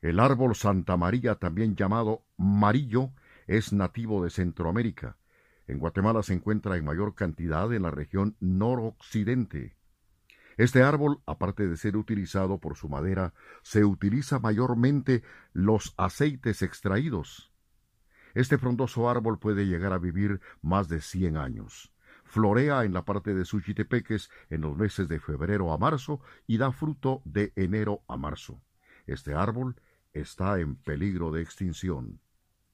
El árbol Santa María, también llamado marillo, es nativo de Centroamérica. En Guatemala se encuentra en mayor cantidad en la región noroccidente. Este árbol, aparte de ser utilizado por su madera, se utiliza mayormente los aceites extraídos. Este frondoso árbol puede llegar a vivir más de 100 años. Florea en la parte de Suchitepeques en los meses de febrero a marzo y da fruto de enero a marzo. Este árbol está en peligro de extinción.